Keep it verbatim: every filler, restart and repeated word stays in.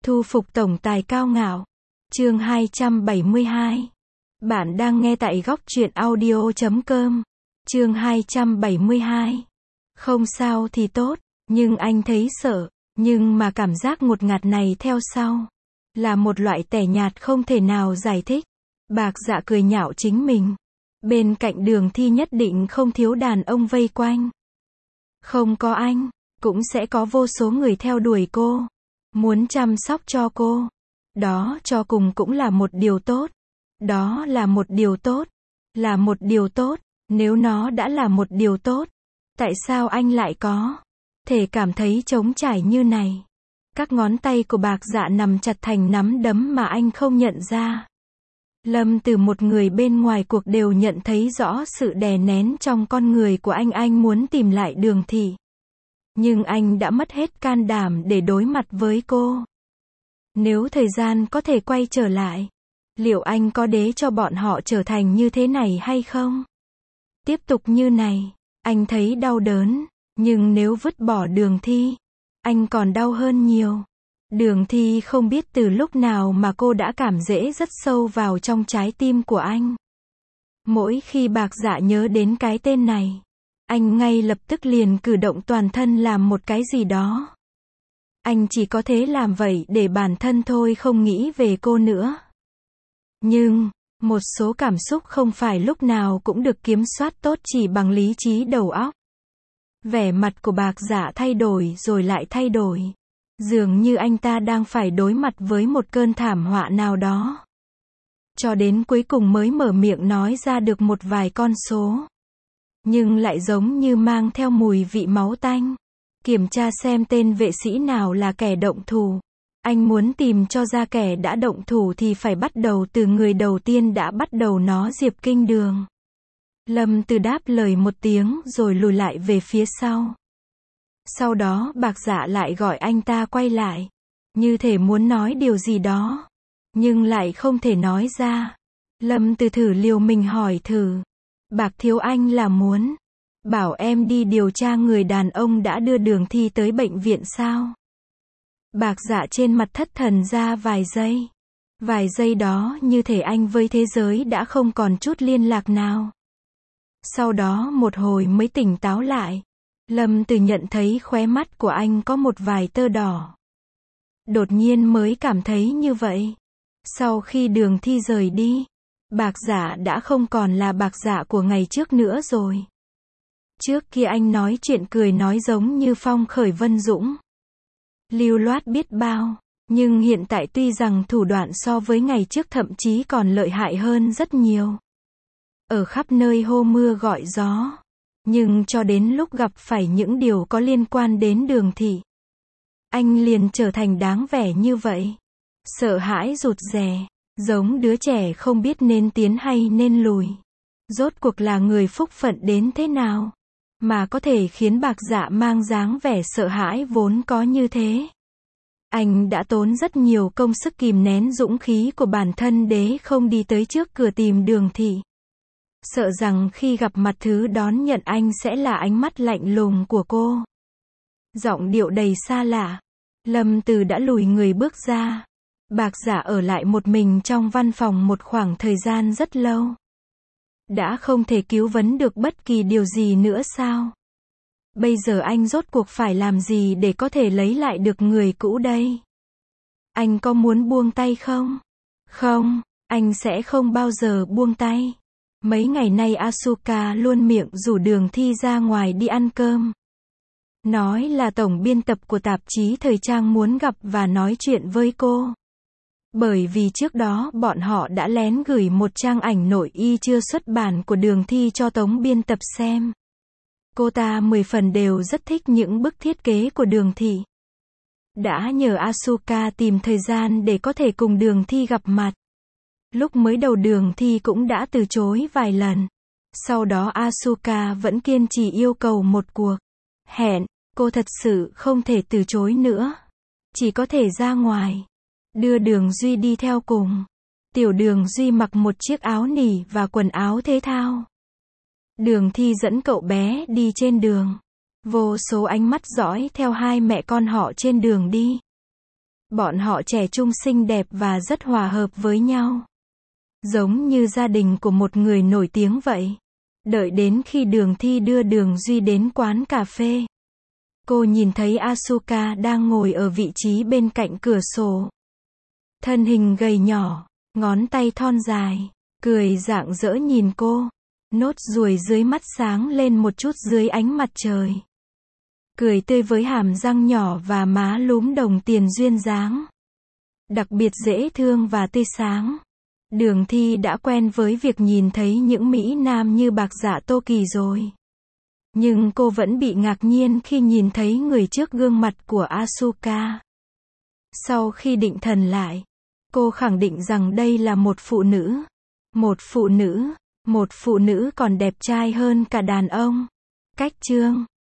Thu phục tổng tài cao ngạo. Chương hai trăm bảy mươi hai. Bạn đang nghe tại góc truyện audio chấm com. Chương hai trăm bảy mươi hai. Không sao thì tốt, nhưng anh thấy sợ, nhưng mà cảm giác ngột ngạt này theo sau là một loại tẻ nhạt không thể nào giải thích. Bạc Dạ cười nhạo chính mình. Bên cạnh Đường Thi nhất định không thiếu đàn ông vây quanh. Không có anh, cũng sẽ có vô số người theo đuổi cô, muốn chăm sóc cho cô. Đó cho cùng cũng là một điều tốt. Đó là một điều tốt. Là một điều tốt. Nếu nó đã là một điều tốt, tại sao anh lại có thể cảm thấy trống trải như này? Các ngón tay của Bạc Dạ nắm chặt thành nắm đấm mà anh không nhận ra. Lâm từ một người bên ngoài cuộc đều nhận thấy rõ sự đè nén trong con người của anh. Anh muốn tìm lại Đường Thị, nhưng anh đã mất hết can đảm để đối mặt với cô. Nếu thời gian có thể quay trở lại, liệu anh có để cho bọn họ trở thành như thế này hay không? Tiếp tục như này, anh thấy đau đớn, nhưng nếu vứt bỏ Đường Thi, anh còn đau hơn nhiều. Đường Thi không biết từ lúc nào mà cô đã cảm dễ rất sâu vào trong trái tim của anh. Mỗi khi Bạc Dạ nhớ đến cái tên này, anh ngay lập tức liền cử động toàn thân làm một cái gì đó. Anh chỉ có thể làm vậy để bản thân thôi, không nghĩ về cô nữa. Nhưng, một số cảm xúc không phải lúc nào cũng được kiểm soát tốt chỉ bằng lý trí đầu óc. Vẻ mặt của Bạc Dạ thay đổi rồi lại thay đổi. Dường như anh ta đang phải đối mặt với một cơn thảm họa nào đó. Cho đến cuối cùng mới mở miệng nói ra được một vài con số. Nhưng lại giống như mang theo mùi vị máu tanh. Kiểm tra xem tên vệ sĩ nào là kẻ động thủ. Anh muốn tìm cho ra kẻ đã động thủ thì phải bắt đầu từ người đầu tiên đã bắt đầu nó. Diệp Kinh Đường. Lâm Từ đáp lời một tiếng rồi lùi lại về phía sau. Sau đó Bạc Dạ lại gọi anh ta quay lại, như thể muốn nói điều gì đó, nhưng lại không thể nói ra. Lâm Từ thử liều mình hỏi thử. Bạc thiếu anh là muốn bảo em đi điều tra người đàn ông đã đưa Đường Thi tới bệnh viện sao? Bạc Dạ trên mặt thất thần ra vài giây. Vài giây đó như thể anh với thế giới đã không còn chút liên lạc nào. Sau đó một hồi mới tỉnh táo lại. Lâm Từ nhận thấy khóe mắt của anh có một vài tơ đỏ. Đột nhiên mới cảm thấy như vậy. Sau khi Đường Thi rời đi, Bạc Dạ đã không còn là Bạc Dạ của ngày trước nữa rồi. Trước kia anh nói chuyện cười nói giống như phong khởi vân dũng, lưu loát biết bao. Nhưng hiện tại tuy rằng thủ đoạn so với ngày trước thậm chí còn lợi hại hơn rất nhiều. Ở khắp nơi hô mưa gọi gió. Nhưng cho đến lúc gặp phải những điều có liên quan đến Đường Thị, anh liền trở thành đáng vẻ như vậy. Sợ hãi rụt rè, giống đứa trẻ không biết nên tiến hay nên lùi. Rốt cuộc là người phúc phận đến thế nào mà có thể khiến Bạc Dạ mang dáng vẻ sợ hãi vốn có như thế. Anh đã tốn rất nhiều công sức kìm nén dũng khí của bản thân để không đi tới trước cửa tìm Đường Thị. Sợ rằng khi gặp mặt thứ đón nhận anh sẽ là ánh mắt lạnh lùng của cô. Giọng điệu đầy xa lạ. Lâm Từ đã lùi người bước ra. Bạc Dạ ở lại một mình trong văn phòng một khoảng thời gian rất lâu. Đã không thể cứu vấn được bất kỳ điều gì nữa sao? Bây giờ anh rốt cuộc phải làm gì để có thể lấy lại được người cũ đây? Anh có muốn buông tay không? Không, anh sẽ không bao giờ buông tay. Mấy ngày nay Asuka luôn miệng rủ Đường Thi ra ngoài đi ăn cơm. Nói là tổng biên tập của tạp chí thời trang muốn gặp và nói chuyện với cô. Bởi vì trước đó bọn họ đã lén gửi một trang ảnh nội y chưa xuất bản của Đường Thi cho tổng biên tập xem. Cô ta mười phần đều rất thích những bức thiết kế của Đường Thị. Đã nhờ Asuka tìm thời gian để có thể cùng Đường Thi gặp mặt. Lúc mới đầu Đường Thi cũng đã từ chối vài lần. Sau đó Asuka vẫn kiên trì yêu cầu một cuộc hẹn. Cô thật sự không thể từ chối nữa. Chỉ có thể ra ngoài. Đưa Đường Duy đi theo cùng. Tiểu Đường Duy mặc một chiếc áo nỉ và quần áo thể thao. Đường Thi dẫn cậu bé đi trên đường. Vô số ánh mắt dõi theo hai mẹ con họ trên đường đi. Bọn họ trẻ trung xinh đẹp và rất hòa hợp với nhau. Giống như gia đình của một người nổi tiếng vậy. Đợi đến khi Đường Thi đưa Đường Duy đến quán cà phê. Cô nhìn thấy Asuka đang ngồi ở vị trí bên cạnh cửa sổ. Thân hình gầy nhỏ, ngón tay thon dài, cười rạng rỡ nhìn cô. Nốt ruồi dưới mắt sáng lên một chút dưới ánh mặt trời. Cười tươi với hàm răng nhỏ và má lúm đồng tiền duyên dáng. Đặc biệt dễ thương và tươi sáng. Đường Thi đã quen với việc nhìn thấy những mỹ nam như Bạc Dạ Tô Kỳ rồi. Nhưng cô vẫn bị ngạc nhiên khi nhìn thấy người trước gương mặt của Asuka. Sau khi định thần lại, cô khẳng định rằng đây là một phụ nữ. Một phụ nữ, một phụ nữ còn đẹp trai hơn cả đàn ông. Cách chương